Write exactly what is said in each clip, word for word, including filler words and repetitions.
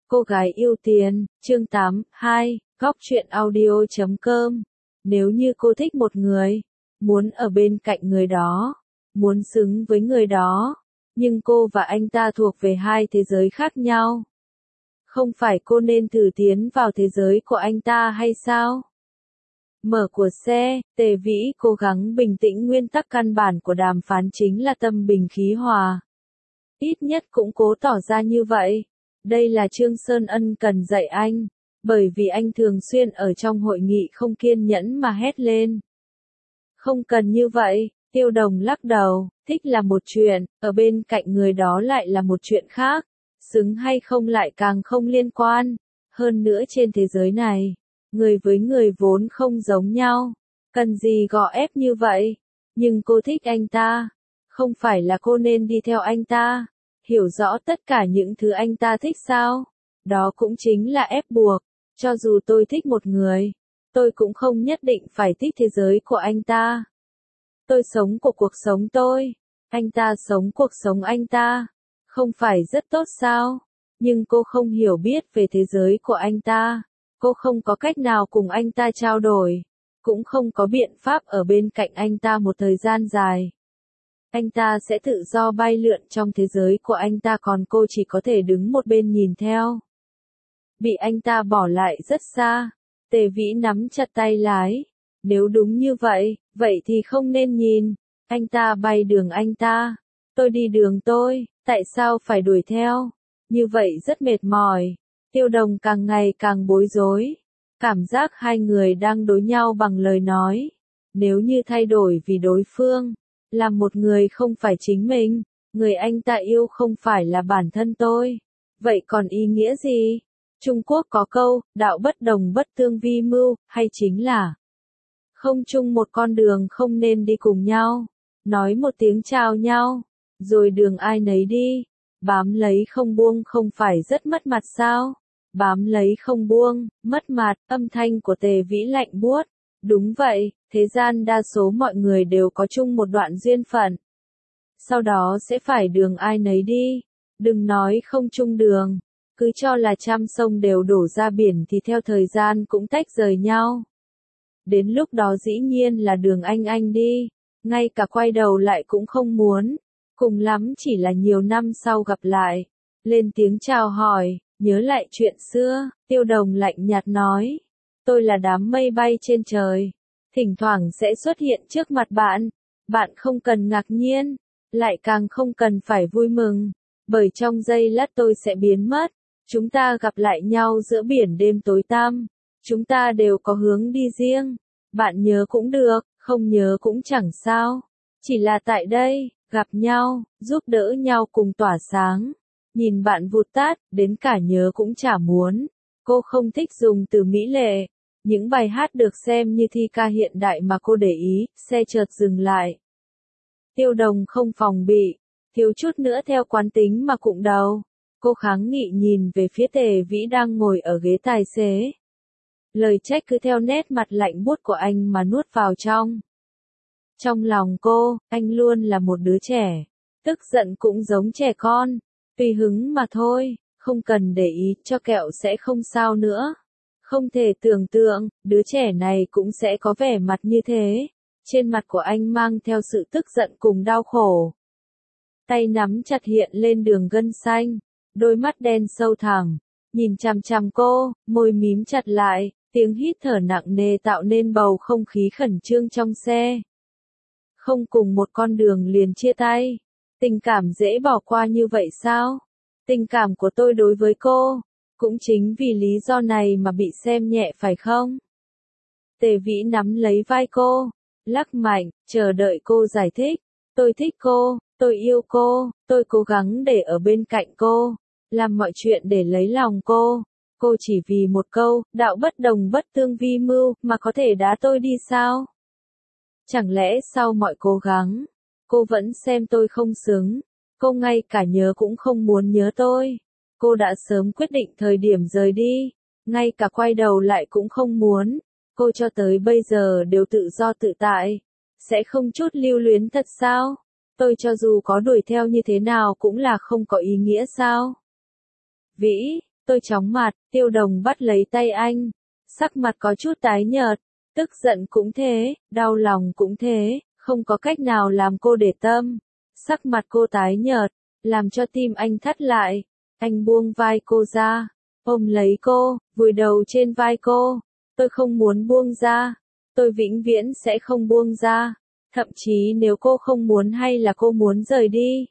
Cô gái yêu tiền, chương tám, hai, góc truyện audio chấm com. Nếu như cô thích một người, muốn ở bên cạnh người đó, muốn xứng với người đó, nhưng cô và anh ta thuộc về hai thế giới khác nhau. Không phải cô nên thử tiến vào thế giới của anh ta hay sao? Mở của xe, Tề Vĩ cố gắng bình tĩnh. Nguyên tắc căn bản của đàm phán chính là tâm bình khí hòa. Ít nhất cũng cố tỏ ra như vậy. Đây là Trương Sơn Ân cần dạy anh, bởi vì anh thường xuyên ở trong hội nghị không kiên nhẫn mà hét lên. Không cần như vậy, Tiêu Đồng lắc đầu, thích là một chuyện, ở bên cạnh người đó lại là một chuyện khác, xứng hay không lại càng không liên quan. Hơn nữa trên thế giới này, người với người vốn không giống nhau, cần gì gò ép như vậy, nhưng cô thích anh ta, không phải là cô nên đi theo anh ta. Hiểu rõ tất cả những thứ anh ta thích sao? Đó cũng chính là ép buộc. Cho dù tôi thích một người, tôi cũng không nhất định phải thích thế giới của anh ta. Tôi sống của cuộc sống tôi, anh ta sống cuộc sống anh ta. Không phải rất tốt sao? Nhưng cô không hiểu biết về thế giới của anh ta. Cô không có cách nào cùng anh ta trao đổi, cũng không có biện pháp ở bên cạnh anh ta một thời gian dài. Anh ta sẽ tự do bay lượn trong thế giới của anh ta, còn cô chỉ có thể đứng một bên nhìn theo. Bị anh ta bỏ lại rất xa. Tề Vĩ nắm chặt tay lái. Nếu đúng như vậy, vậy thì không nên nhìn. Anh ta bay đường anh ta, tôi đi đường tôi, tại sao phải đuổi theo? Như vậy rất mệt mỏi. Tiêu Đồng càng ngày càng bối rối. Cảm giác hai người đang đối nhau bằng lời nói. Nếu như thay đổi vì đối phương là một người không phải chính mình, người anh ta yêu không phải là bản thân tôi, vậy còn ý nghĩa gì? Trung Quốc có câu, đạo bất đồng bất tương vi mưu, hay chính là không chung một con đường không nên đi cùng nhau. Nói một tiếng chào nhau, rồi đường ai nấy đi. Bám lấy không buông không phải rất mất mặt sao? Bám lấy không buông, mất mặt. Âm thanh của Tề Vĩ lạnh buốt. Đúng vậy, thế gian đa số mọi người đều có chung một đoạn duyên phận. Sau đó sẽ phải đường ai nấy đi. Đừng nói không chung đường, cứ cho là trăm sông đều đổ ra biển thì theo thời gian cũng tách rời nhau. Đến lúc đó dĩ nhiên là đường anh anh đi, ngay cả quay đầu lại cũng không muốn. Cùng lắm chỉ là nhiều năm sau gặp lại, lên tiếng chào hỏi, nhớ lại chuyện xưa. Tiêu Đồng lạnh nhạt nói. Tôi là đám mây bay trên trời, thỉnh thoảng sẽ xuất hiện trước mặt bạn. Bạn không cần ngạc nhiên, lại càng không cần phải vui mừng, bởi trong giây lát tôi sẽ biến mất. Chúng ta gặp lại nhau giữa biển đêm tối tăm. Chúng ta đều có hướng đi riêng. Bạn nhớ cũng được, không nhớ cũng chẳng sao. Chỉ là tại đây, gặp nhau, giúp đỡ nhau cùng tỏa sáng. Nhìn bạn vụt tắt, đến cả nhớ cũng chả muốn. Cô không thích dùng từ mỹ lệ. Những bài hát được xem như thi ca hiện đại mà cô để ý. Xe chợt dừng lại. Tiêu Đồng không phòng bị, thiếu chút nữa theo quán tính mà cụng đầu. Cô kháng nghị nhìn về phía Tề Vĩ đang ngồi ở ghế tài xế. Lời trách cứ theo nét mặt lạnh buốt của anh mà nuốt vào trong. Trong lòng cô, anh luôn là một đứa trẻ. Tức giận cũng giống trẻ con. Tùy hứng mà thôi, không cần để ý, cho kẹo sẽ không sao nữa. Không thể tưởng tượng, đứa trẻ này cũng sẽ có vẻ mặt như thế. Trên mặt của anh mang theo sự tức giận cùng đau khổ. Tay nắm chặt hiện lên đường gân xanh. Đôi mắt đen sâu thẳm, nhìn chằm chằm cô, môi mím chặt lại, tiếng hít thở nặng nề tạo nên bầu không khí khẩn trương trong xe. Không cùng một con đường liền chia tay. Tình cảm dễ bỏ qua như vậy sao? Tình cảm của tôi đối với cô, cũng chính vì lý do này mà bị xem nhẹ phải không? Tề Vĩ nắm lấy vai cô, lắc mạnh, chờ đợi cô giải thích. Tôi thích cô, tôi yêu cô, tôi cố gắng để ở bên cạnh cô, làm mọi chuyện để lấy lòng cô. Cô chỉ vì một câu, đạo bất đồng bất tương vi mưu, mà có thể đá tôi đi sao? Chẳng lẽ sau mọi cố gắng, cô vẫn xem tôi không xứng? Cô ngay cả nhớ cũng không muốn nhớ tôi. Cô đã sớm quyết định thời điểm rời đi, ngay cả quay đầu lại cũng không muốn. Cô cho tới bây giờ đều tự do tự tại, sẽ không chút lưu luyến thật sao? Tôi cho dù có đuổi theo như thế nào cũng là không có ý nghĩa sao? Vĩ, Tôi chóng mặt, Tiêu Đồng bắt lấy tay anh. Sắc mặt có chút tái nhợt, tức giận cũng thế, đau lòng cũng thế, không có cách nào làm cô để tâm. Sắc mặt cô tái nhợt, làm cho tim anh thắt lại. Anh buông vai cô ra, ôm lấy cô, vùi đầu trên vai cô. Tôi không muốn buông ra, tôi vĩnh viễn sẽ không buông ra. Thậm chí nếu cô không muốn hay là cô muốn rời đi,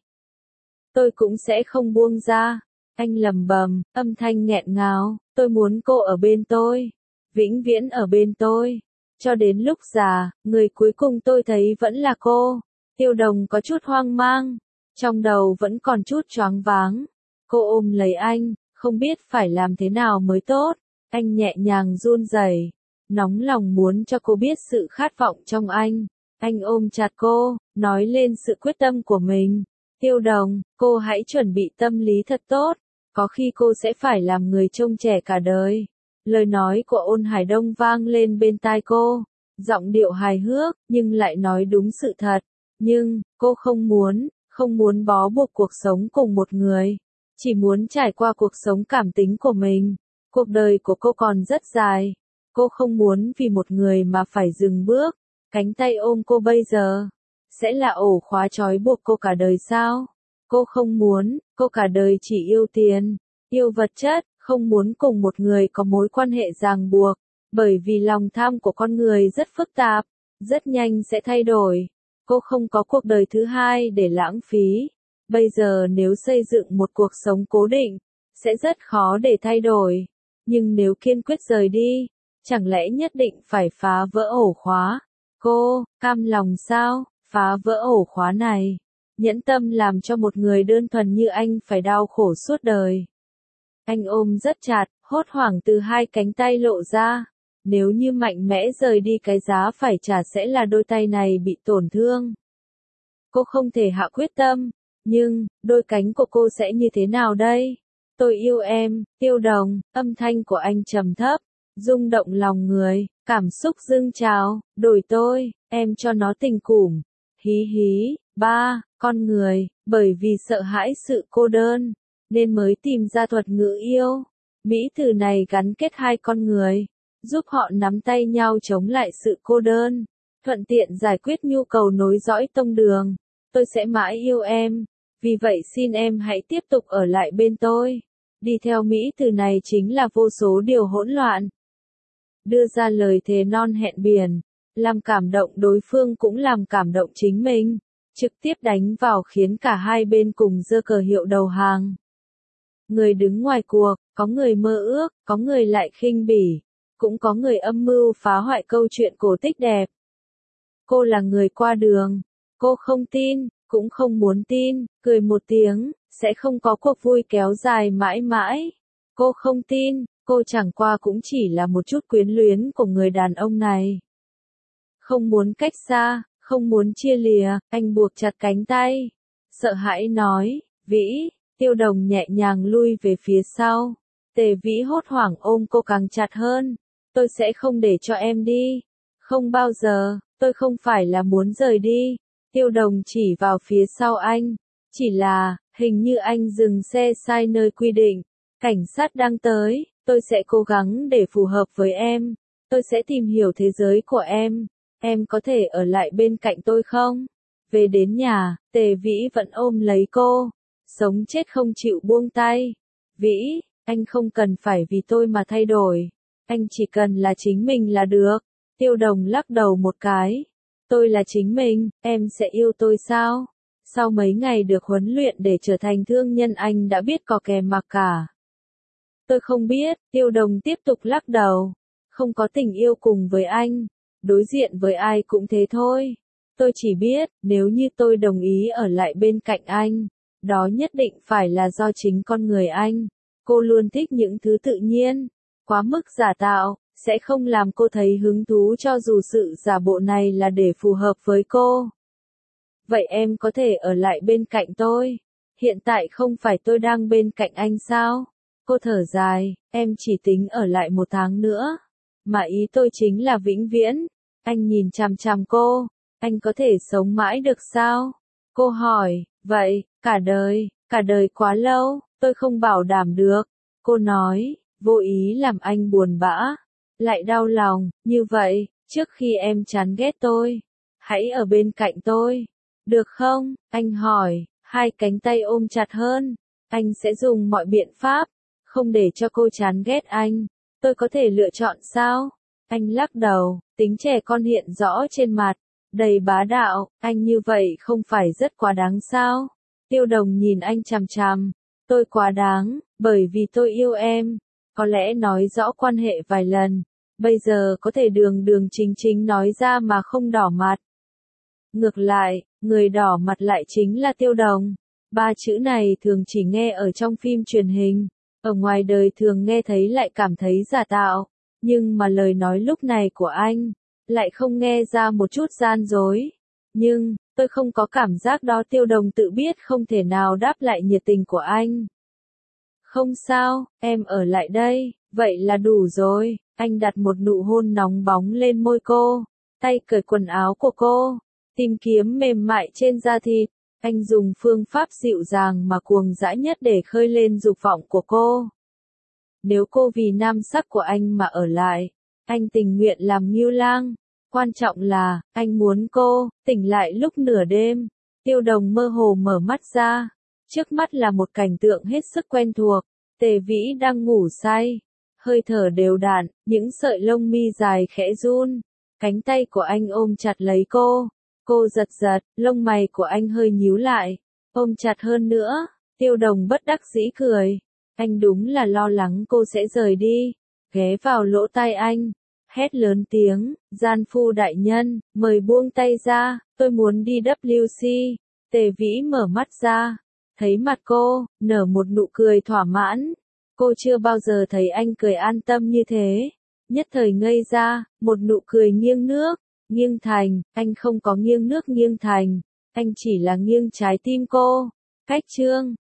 tôi cũng sẽ không buông ra. Anh lẩm bẩm, âm thanh nghẹn ngào, tôi muốn cô ở bên tôi, vĩnh viễn ở bên tôi. Cho đến lúc già, người cuối cùng tôi thấy vẫn là cô. Tiêu Đồng có chút hoang mang, trong đầu vẫn còn chút choáng váng. Cô ôm lấy anh, không biết phải làm thế nào mới tốt. Anh nhẹ nhàng run rẩy, nóng lòng muốn cho cô biết sự khát vọng trong anh. Anh ôm chặt cô, nói lên sự quyết tâm của mình. Tiêu Đồng, cô hãy chuẩn bị tâm lý thật tốt, có khi cô sẽ phải làm người trông trẻ cả đời. Lời nói của Ôn Hải Đông vang lên bên tai cô, giọng điệu hài hước, nhưng lại nói đúng sự thật. Nhưng, cô không muốn, không muốn bó buộc cuộc sống cùng một người, chỉ muốn trải qua cuộc sống cảm tính của mình. Cuộc đời của cô còn rất dài, cô không muốn vì một người mà phải dừng bước. Cánh tay ôm cô bây giờ, sẽ là ổ khóa trói buộc cô cả đời sao? Cô không muốn, cô cả đời chỉ yêu tiền, yêu vật chất, không muốn cùng một người có mối quan hệ ràng buộc, bởi vì lòng tham của con người rất phức tạp, rất nhanh sẽ thay đổi. Cô không có cuộc đời thứ hai để lãng phí. Bây giờ nếu xây dựng một cuộc sống cố định, sẽ rất khó để thay đổi. Nhưng nếu kiên quyết rời đi, chẳng lẽ nhất định phải phá vỡ ổ khóa? Cô, cam lòng sao, phá vỡ ổ khóa này? Nhẫn tâm làm cho một người đơn thuần như anh phải đau khổ suốt đời. Anh ôm rất chặt, hốt hoảng từ hai cánh tay lộ ra. Nếu như mạnh mẽ rời đi cái giá phải trả sẽ là đôi tay này bị tổn thương. Cô không thể hạ quyết tâm, nhưng, đôi cánh của cô sẽ như thế nào đây? Tôi yêu em, Tiêu Đồng, âm thanh của anh trầm thấp, rung động lòng người, cảm xúc dâng trào, đổi tôi, em cho nó tình củm. Hí hí, ba, con người, bởi vì sợ hãi sự cô đơn, nên mới tìm ra thuật ngữ yêu. Mỹ từ này gắn kết hai con người, giúp họ nắm tay nhau chống lại sự cô đơn, thuận tiện giải quyết nhu cầu nối dõi tông đường. Tôi sẽ mãi yêu em, vì vậy xin em hãy tiếp tục ở lại bên tôi. Đi theo Mỹ từ này chính là vô số điều hỗn loạn. Đưa ra lời thề non hẹn biển, làm cảm động đối phương cũng làm cảm động chính mình, trực tiếp đánh vào khiến cả hai bên cùng giơ cờ hiệu đầu hàng. Người đứng ngoài cuộc, có người mơ ước, có người lại khinh bỉ, cũng có người âm mưu phá hoại câu chuyện cổ tích đẹp. Cô là người qua đường, cô không tin, cũng không muốn tin, cười một tiếng, sẽ không có cuộc vui kéo dài mãi mãi. Cô không tin, cô chẳng qua cũng chỉ là một chút quyến luyến của người đàn ông này. Không muốn cách xa, không muốn chia lìa, anh buộc chặt cánh tay. Sợ hãi nói, Vĩ, Tiêu Đồng nhẹ nhàng lui về phía sau. Tề Vĩ hốt hoảng ôm cô càng chặt hơn. Tôi sẽ không để cho em đi. Không bao giờ, tôi không phải là muốn rời đi. Tiêu Đồng chỉ vào phía sau anh. Chỉ là, hình như anh dừng xe sai nơi quy định. Cảnh sát đang tới, tôi sẽ cố gắng để phù hợp với em. Tôi sẽ tìm hiểu thế giới của em. Em có thể ở lại bên cạnh tôi không? Về đến nhà, Tề Vĩ vẫn ôm lấy cô. Sống chết không chịu buông tay. Vĩ, anh không cần phải vì tôi mà thay đổi. Anh chỉ cần là chính mình là được. Tiêu Đồng lắc đầu một cái. Tôi là chính mình, em sẽ yêu tôi sao? Sau mấy ngày được huấn luyện để trở thành thương nhân anh đã biết có kèm mặc cả. Tôi không biết, Tiêu Đồng tiếp tục lắc đầu. Không có tình yêu cùng với anh. Đối diện với ai cũng thế thôi. Tôi chỉ biết, nếu như tôi đồng ý ở lại bên cạnh anh, đó nhất định phải là do chính con người anh. Cô luôn thích những thứ tự nhiên, quá mức giả tạo, sẽ không làm cô thấy hứng thú cho dù sự giả bộ này là để phù hợp với cô. Vậy em có thể ở lại bên cạnh tôi. Hiện tại không phải tôi đang bên cạnh anh sao? Cô thở dài, em chỉ tính ở lại một tháng nữa. Mà ý tôi chính là vĩnh viễn. Anh nhìn chằm chằm cô. Anh có thể sống mãi được sao? Cô hỏi, vậy, cả đời, cả đời quá lâu, tôi không bảo đảm được. Cô nói, vô ý làm anh buồn bã, lại đau lòng, như vậy, trước khi em chán ghét tôi, hãy ở bên cạnh tôi, được không? Anh hỏi, hai cánh tay ôm chặt hơn, anh sẽ dùng mọi biện pháp, không để cho cô chán ghét anh, tôi có thể lựa chọn sao? Anh lắc đầu, tính trẻ con hiện rõ trên mặt, đầy bá đạo, anh như vậy không phải rất quá đáng sao? Tiêu Đồng nhìn anh chằm chằm, tôi quá đáng, bởi vì tôi yêu em, có lẽ nói rõ quan hệ vài lần, bây giờ có thể đường đường chính chính nói ra mà không đỏ mặt. Ngược lại, người đỏ mặt lại chính là Tiêu Đồng. Ba chữ này thường chỉ nghe ở trong phim truyền hình, ở ngoài đời thường nghe thấy lại cảm thấy giả tạo, nhưng mà lời nói lúc này của anh, lại không nghe ra một chút gian dối. Nhưng, tôi không có cảm giác đó. Tiêu Đồng tự biết không thể nào đáp lại nhiệt tình của anh. Không sao, em ở lại đây, vậy là đủ rồi. Anh đặt một nụ hôn nóng bóng lên môi cô, tay cởi quần áo của cô, tìm kiếm mềm mại trên da thịt. Anh dùng phương pháp dịu dàng mà cuồng dã nhất để khơi lên dục vọng của cô. Nếu cô vì nam sắc của anh mà ở lại, anh tình nguyện làm ngưu lang. Quan trọng là, anh muốn cô tỉnh lại lúc nửa đêm. Tiêu Đồng mơ hồ mở mắt ra. Trước mắt là một cảnh tượng hết sức quen thuộc. Tề Vĩ đang ngủ say, hơi thở đều đặn, những sợi lông mi dài khẽ run. Cánh tay của anh ôm chặt lấy cô. Cô giật giật, lông mày của anh hơi nhíu lại, ôm chặt hơn nữa. Tiêu Đồng bất đắc dĩ cười. Anh đúng là lo lắng cô sẽ rời đi. Ghé vào lỗ tai anh, hét lớn tiếng, gian phu đại nhân, mời buông tay ra, tôi muốn đi W C. Tề Vĩ mở mắt ra, thấy mặt cô, nở một nụ cười thỏa mãn. Cô chưa bao giờ thấy anh cười an tâm như thế. Nhất thời ngây ra, một nụ cười nghiêng nước, nghiêng thành, anh không có nghiêng nước nghiêng thành, anh chỉ là nghiêng trái tim cô. Cách chương